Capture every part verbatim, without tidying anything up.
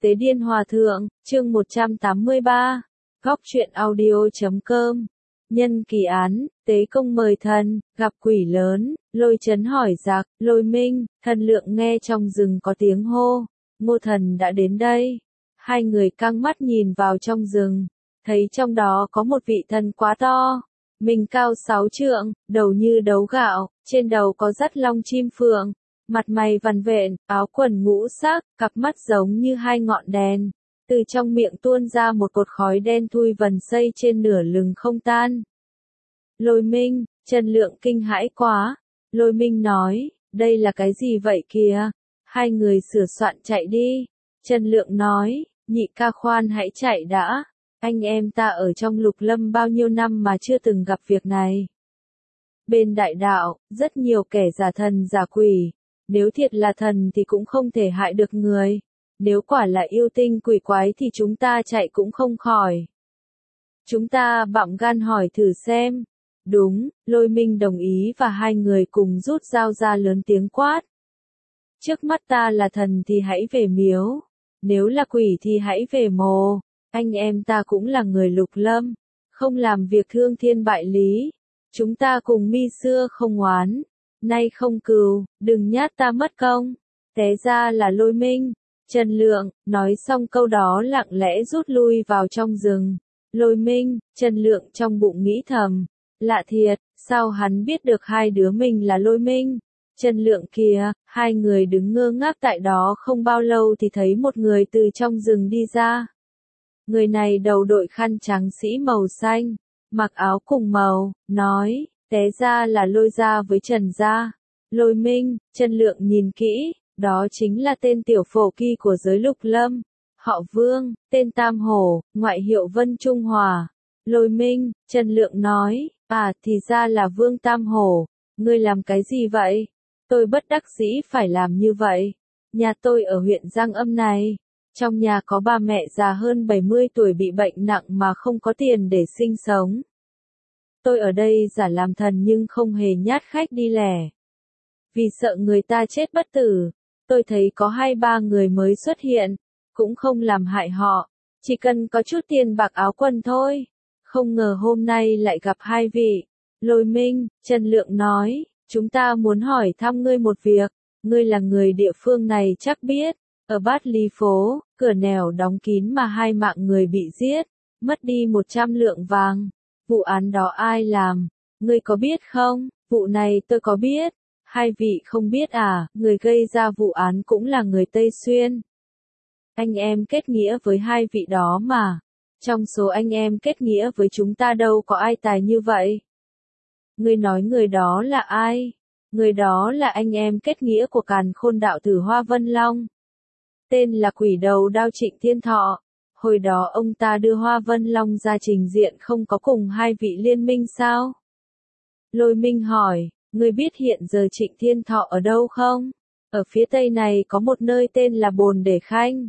Tế Điên Hòa Thượng, chương một trăm tám mươi ba, góc truyện audio chấm com. Nhân kỳ án, Tế Công mời thần, gặp quỷ lớn, Lôi Chấn hỏi giặc, Lôi Minh, Thần Lượng nghe trong rừng có tiếng hô, Ngô Thần đã đến đây. Hai người căng mắt nhìn vào trong rừng, thấy trong đó có một vị thần quá to, mình cao sáu trượng, đầu như đấu gạo, trên đầu có dắt long chim phượng, mặt mày vằn vện, áo quần ngũ sắc, cặp mắt giống như hai ngọn đèn, từ trong miệng tuôn ra một cột khói đen thui vần xây trên nửa lưng không tan. Lôi Minh, Trần Lượng kinh hãi quá. Lôi Minh nói, đây là cái gì vậy kìa? Hai người sửa soạn chạy đi. Trần Lượng nói, nhị ca khoan hãy chạy đã. Anh em ta ở trong lục lâm bao nhiêu năm mà chưa từng gặp việc này. Bên đại đạo, rất nhiều kẻ giả thần giả quỷ. Nếu thiệt là thần thì cũng không thể hại được người. Nếu quả là yêu tinh quỷ quái thì chúng ta chạy cũng không khỏi. Chúng ta bặm gan hỏi thử xem. Đúng, Lôi Minh đồng ý và hai người cùng rút dao ra lớn tiếng quát. Trước mắt ta là thần thì hãy về miếu. Nếu là quỷ thì hãy về mồ. Anh em ta cũng là người lục lâm. Không làm việc thương thiên bại lý. Chúng ta cùng mi xưa không oán. Nay không cừu, đừng nhát ta mất công. Té ra là Lôi Minh. Trần Lượng, nói xong câu đó lặng lẽ rút lui vào trong rừng. Lôi Minh, Trần Lượng trong bụng nghĩ thầm. Lạ thiệt, sao hắn biết được hai đứa mình là Lôi Minh? Trần Lượng kìa, hai người đứng ngơ ngác tại đó không bao lâu thì thấy một người từ trong rừng đi ra. Người này đầu đội khăn trắng sĩ màu xanh, mặc áo cùng màu, nói, té ra là Lôi gia với Trần gia. Lôi Minh, Trần Lượng nhìn kỹ, đó chính là tên tiểu phổ kỳ của giới lục lâm. Họ Vương, tên Tam Hổ, ngoại hiệu Vân Trung Hòa. Lôi Minh, Trần Lượng nói, à thì ra là Vương Tam Hổ, ngươi làm cái gì vậy? Tôi bất đắc dĩ phải làm như vậy. Nhà tôi ở huyện Giang Âm này. Trong nhà có ba mẹ già hơn bảy mươi tuổi bị bệnh nặng mà không có tiền để sinh sống. Tôi ở đây giả làm thần nhưng không hề nhát khách đi lẻ. Vì sợ người ta chết bất tử, tôi thấy có hai ba người mới xuất hiện, cũng không làm hại họ, chỉ cần có chút tiền bạc áo quần thôi. Không ngờ hôm nay lại gặp hai vị. Lôi Minh, Trần Lượng nói, chúng ta muốn hỏi thăm ngươi một việc, ngươi là người địa phương này chắc biết, ở Bát Ly phố, cửa nẻo đóng kín mà hai mạng người bị giết, mất đi một trăm lượng vàng. Vụ án đó ai làm? Ngươi có biết không? Vụ này tôi có biết. Hai vị không biết à, người gây ra vụ án cũng là người Tây Xuyên. Anh em kết nghĩa với hai vị đó mà. Trong số anh em kết nghĩa với chúng ta đâu có ai tài như vậy. Ngươi nói người đó là ai? Người đó là anh em kết nghĩa của Càn Khôn đạo tử Hoa Vân Long. Tên là Quỷ Đầu Đao Trịnh Thiên Thọ. Hồi đó ông ta đưa Hoa Vân Long ra trình diện không có cùng hai vị liên minh sao? Lôi Minh hỏi, ngươi biết hiện giờ Trịnh Thiên Thọ ở đâu không? Ở phía tây này có một nơi tên là Bồn Để Khanh.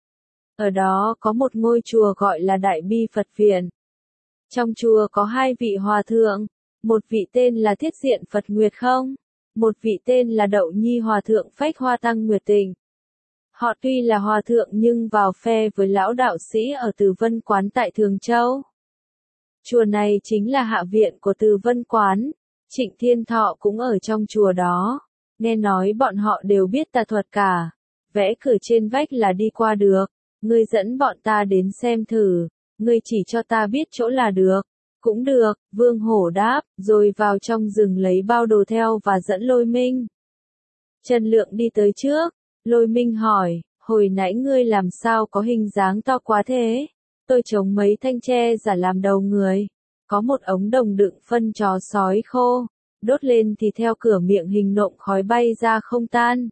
Ở đó có một ngôi chùa gọi là Đại Bi Phật Viện. Trong chùa có hai vị hòa thượng, một vị tên là Thiết Diện Phật Nguyệt Không, một vị tên là Đậu Nhi Hòa Thượng Phách Hoa Tăng Nguyệt Tình. Họ tuy là hòa thượng nhưng vào phe với lão đạo sĩ ở Từ Vân Quán tại Thường Châu. Chùa này chính là hạ viện của Từ Vân Quán, Trịnh Thiên Thọ cũng ở trong chùa đó. Nghe nói bọn họ đều biết tà thuật cả, vẽ cửa trên vách là đi qua được. Ngươi dẫn bọn ta đến xem thử, ngươi chỉ cho ta biết chỗ là được. Cũng được, Vương Hổ đáp, rồi vào trong rừng lấy bao đồ theo và dẫn Lôi Minh. Trần Lượng đi tới trước, Lôi Minh hỏi, hồi nãy ngươi làm sao có hình dáng to quá thế? Tôi trồng mấy thanh tre giả làm đầu người, có một ống đồng đựng phân chó sói khô, đốt lên thì theo cửa miệng hình nộm khói bay ra không tan.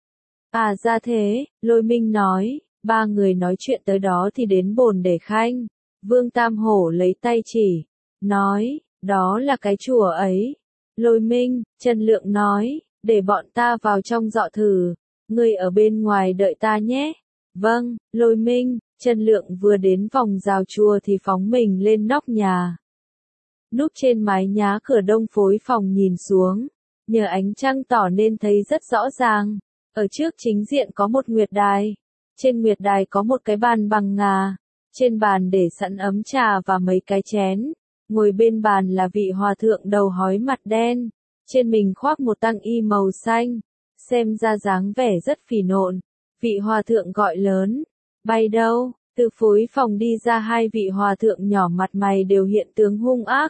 À ra thế, Lôi Minh nói. Ba người nói chuyện tới đó thì đến Bồn Để Khanh. Vương Tam Hổ lấy tay chỉ, nói, đó là cái chùa ấy. Lôi Minh, Trần Lượng nói, để bọn ta vào trong dọ thử, ngươi ở bên ngoài đợi ta nhé. Vâng, Lôi Minh, Trần Lượng vừa đến vòng rào chùa thì phóng mình lên nóc nhà. Núp trên mái nhá cửa đông phối phòng nhìn xuống, nhờ ánh trăng tỏ nên thấy rất rõ ràng. Ở trước chính diện có một nguyệt đài. Trên nguyệt đài có một cái bàn bằng ngà, trên bàn để sẵn ấm trà và mấy cái chén. Ngồi bên bàn là vị hòa thượng đầu hói mặt đen, trên mình khoác một tang y màu xanh, xem ra dáng vẻ rất phì nộn. Vị hòa thượng gọi lớn, bay đâu? Từ phối phòng đi ra hai vị hòa thượng nhỏ mặt mày đều hiện tướng hung ác.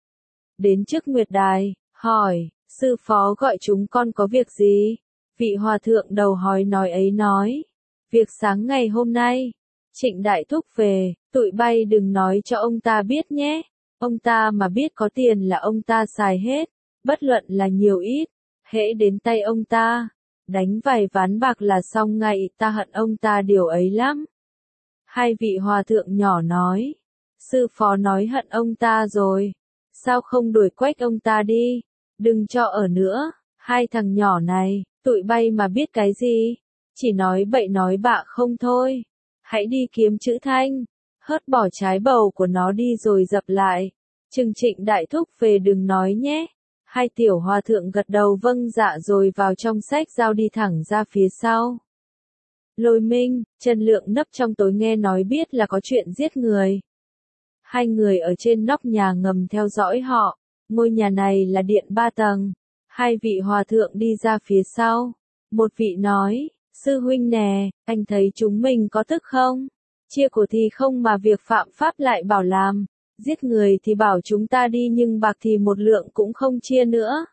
Đến trước nguyệt đài, hỏi, sư phó gọi chúng con có việc gì? Vị hòa thượng đầu hói nói ấy nói, việc sáng ngày hôm nay, Trịnh Đại Thúc về, tụi bay đừng nói cho ông ta biết nhé. Ông ta mà biết có tiền là ông ta xài hết, bất luận là nhiều ít, hễ đến tay ông ta, đánh vài ván bạc là xong ngay, ta hận ông ta điều ấy lắm. Hai vị hòa thượng nhỏ nói, sư phó nói hận ông ta rồi, sao không đuổi quách ông ta đi, đừng cho ở nữa, hai thằng nhỏ này, tụi bay mà biết cái gì, chỉ nói bậy nói bạ không thôi, hãy đi kiếm chữ thanh, hớt bỏ trái bầu của nó đi rồi dập lại, chừng Trịnh Đại Thúc về đừng nói nhé. Hai tiểu hòa thượng gật đầu vâng dạ rồi vào trong sách giao đi thẳng ra phía sau. Lôi Minh, Trần Lượng nấp trong tối nghe nói biết là có chuyện giết người. Hai người ở trên nóc nhà ngầm theo dõi họ, ngôi nhà này là điện ba tầng. Hai vị hòa thượng đi ra phía sau. Một vị nói, sư huynh nè, anh thấy chúng mình có tức không? Chia của thì không mà việc phạm pháp lại bảo làm. Giết người thì bảo chúng ta đi nhưng bạc thì một lượng cũng không chia nữa.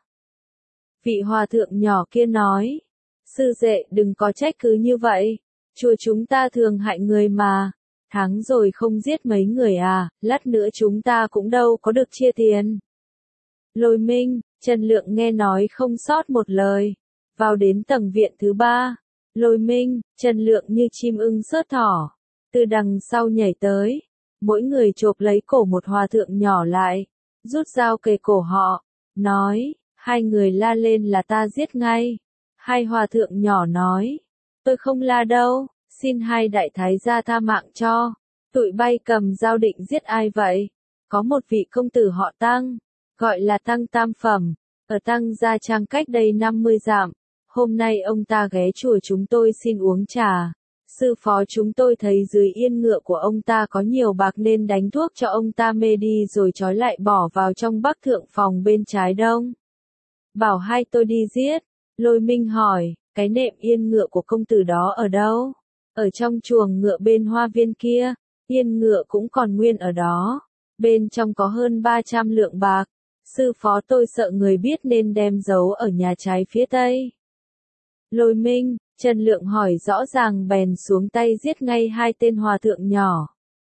Vị hòa thượng nhỏ kia nói, sư đệ đừng có trách cứ như vậy, chùa chúng ta thường hại người mà, thắng rồi không giết mấy người à, lát nữa chúng ta cũng đâu có được chia tiền. Lôi Minh, Trần Lượng nghe nói không sót một lời, vào đến tầng viện thứ ba, Lôi Minh, Trần Lượng như chim ưng sớt thỏ, từ đằng sau nhảy tới. Mỗi người chộp lấy cổ một hòa thượng nhỏ lại, rút dao kề cổ họ, nói, hai người la lên là ta giết ngay. Hai hòa thượng nhỏ nói, tôi không la đâu, xin hai đại thái gia tha mạng cho. Tụi bay cầm dao định giết ai vậy? Có một vị công tử họ Tăng, gọi là Tăng Tam Phẩm, ở Tăng Gia Trang cách đây năm mươi dặm. Hôm nay ông ta ghé chùa chúng tôi xin uống trà. Sư phó chúng tôi thấy dưới yên ngựa của ông ta có nhiều bạc nên đánh thuốc cho ông ta mê đi rồi trói lại bỏ vào trong bắc thượng phòng bên trái đông. Bảo hai tôi đi giết. Lôi Minh hỏi, cái nệm yên ngựa của công tử đó ở đâu? Ở trong chuồng ngựa bên hoa viên kia, yên ngựa cũng còn nguyên ở đó. Bên trong có hơn ba trăm lượng bạc. Sư phó tôi sợ người biết nên đem giấu ở nhà trái phía tây. Lôi Minh, Trần Lượng hỏi rõ ràng bèn xuống tay giết ngay hai tên hòa thượng nhỏ.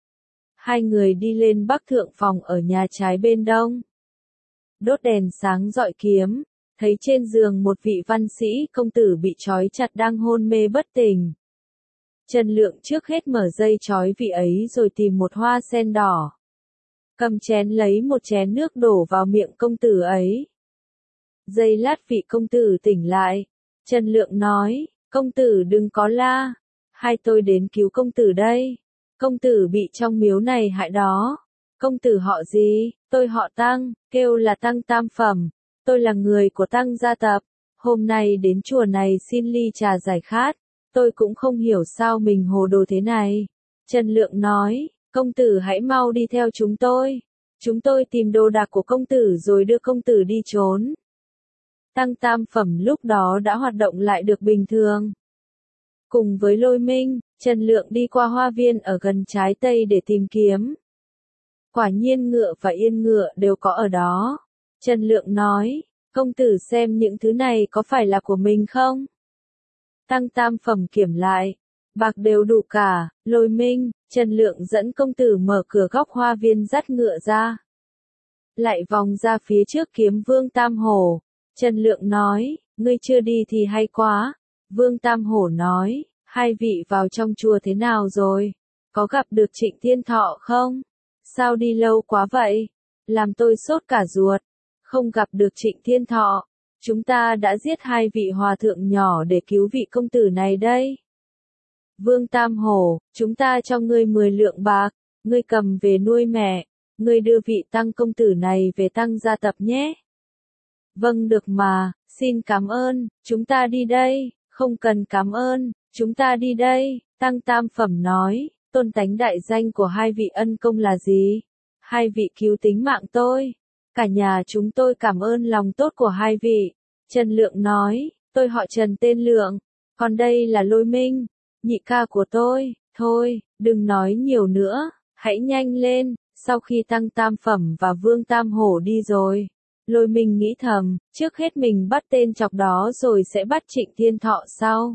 Hai người đi lên bắc thượng phòng ở nhà trái bên đông. Đốt đèn sáng dọi kiếm, thấy trên giường một vị văn sĩ công tử bị trói chặt đang hôn mê bất tỉnh. Trần Lượng trước hết mở dây trói vị ấy rồi tìm một hoa sen đỏ. Cầm chén lấy một chén nước đổ vào miệng công tử ấy. Giây lát vị công tử tỉnh lại. Trần Lượng nói, công tử đừng có la, hai tôi đến cứu công tử đây. Công tử bị trong miếu này hại đó. Công tử họ gì? Tôi họ Tăng, kêu là Tăng Tam Phẩm. Tôi là người của Tăng gia tập. Hôm nay đến chùa này xin ly trà giải khát. Tôi cũng không hiểu sao mình hồ đồ thế này. Trần Lượng nói, công tử hãy mau đi theo chúng tôi. Chúng tôi tìm đồ đạc của công tử rồi đưa công tử đi trốn. Tăng Tam Phẩm lúc đó đã hoạt động lại được bình thường. Cùng với Lôi Minh, Trần Lượng đi qua hoa viên ở gần trái tây để tìm kiếm. Quả nhiên ngựa và yên ngựa đều có ở đó. Trần Lượng nói, công tử xem những thứ này có phải là của mình không? Tăng Tam Phẩm kiểm lại, bạc đều đủ cả. Lôi Minh, Trần Lượng dẫn công tử mở cửa góc hoa viên dắt ngựa ra. Lại vòng ra phía trước kiếm Vương Tam Hổ. Trần Lượng nói, ngươi chưa đi thì hay quá. Vương Tam Hổ nói, hai vị vào trong chùa thế nào rồi? Có gặp được Trịnh Thiên Thọ không? Sao đi lâu quá vậy? Làm tôi sốt cả ruột. Không gặp được Trịnh Thiên Thọ. Chúng ta đã giết hai vị hòa thượng nhỏ để cứu vị công tử này đây. Vương Tam Hổ, chúng ta cho ngươi mười lượng bạc. Ngươi cầm về nuôi mẹ. Ngươi đưa vị Tăng công tử này về Tăng gia tập nhé. Vâng được mà, xin cảm ơn, chúng ta đi đây. Không cần cảm ơn, chúng ta đi đây. Tăng Tam Phẩm nói, tôn tánh đại danh của hai vị ân công là gì? Hai vị cứu tính mạng tôi. Cả nhà chúng tôi cảm ơn lòng tốt của hai vị. Trần Lượng nói, tôi họ Trần tên Lượng, còn đây là Lôi Minh, nhị ca của tôi. Thôi, đừng nói nhiều nữa, hãy nhanh lên. Sau khi Tăng Tam Phẩm và Vương Tam Hổ đi rồi, Lôi Minh nghĩ thầm, trước hết mình bắt tên chọc đó rồi sẽ bắt Trịnh Thiên Thọ sau.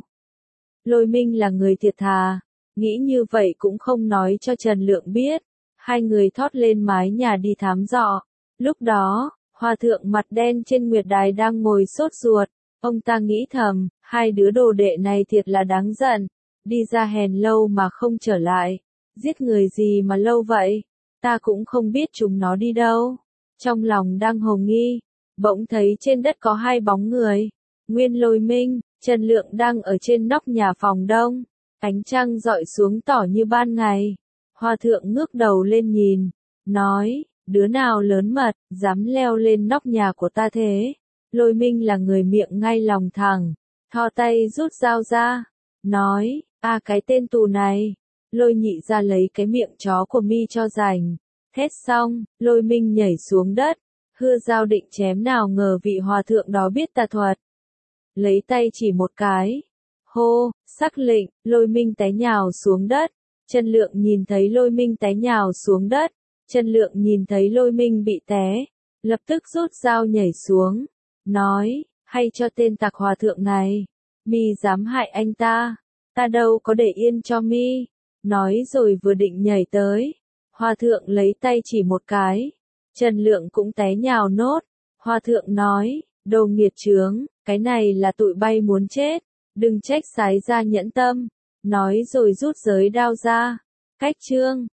Lôi Minh là người thiệt thà, nghĩ như vậy cũng không nói cho Trần Lượng biết. Hai người thót lên mái nhà đi thám dọ. Lúc đó, Hòa thượng mặt đen trên nguyệt đài đang ngồi sốt ruột. Ông ta nghĩ thầm, hai đứa đồ đệ này thiệt là đáng giận. Đi ra hèn lâu mà không trở lại. Giết người gì mà lâu vậy? Ta cũng không biết chúng nó đi đâu. Trong lòng đang hồ nghi, bỗng thấy trên đất có hai bóng người. Nguyên Lôi Minh, Trần Lượng đang ở trên nóc nhà phòng đông. Ánh trăng rọi xuống tỏ như ban ngày. Hòa thượng ngước đầu lên nhìn, nói, đứa nào lớn mật, dám leo lên nóc nhà của ta thế? Lôi Minh là người miệng ngay lòng thẳng, thò tay rút dao ra, nói, a cái tên tù này. Lôi nhị ra lấy cái miệng chó của mi cho rành. Thét xong, Lôi Minh nhảy xuống đất, hưa dao định chém, nào ngờ vị hòa thượng đó biết tà thuật. Lấy tay chỉ một cái. Hô, sắc lệnh, Lôi Minh té nhào xuống đất. Trần Lượng nhìn thấy Lôi Minh té nhào xuống đất. Trần Lượng nhìn thấy Lôi Minh bị té, lập tức rút dao nhảy xuống, nói, hay cho tên tặc hòa thượng này, mi dám hại anh ta, ta đâu có để yên cho mi. Nói rồi vừa định nhảy tới, hòa thượng lấy tay chỉ một cái, Trần Lượng cũng té nhào nốt. Hòa thượng nói, đồ nghiệt chướng, cái này là tụi bay muốn chết, đừng trách sái ra nhẫn tâm. Nói rồi rút giới đao ra. Cách chương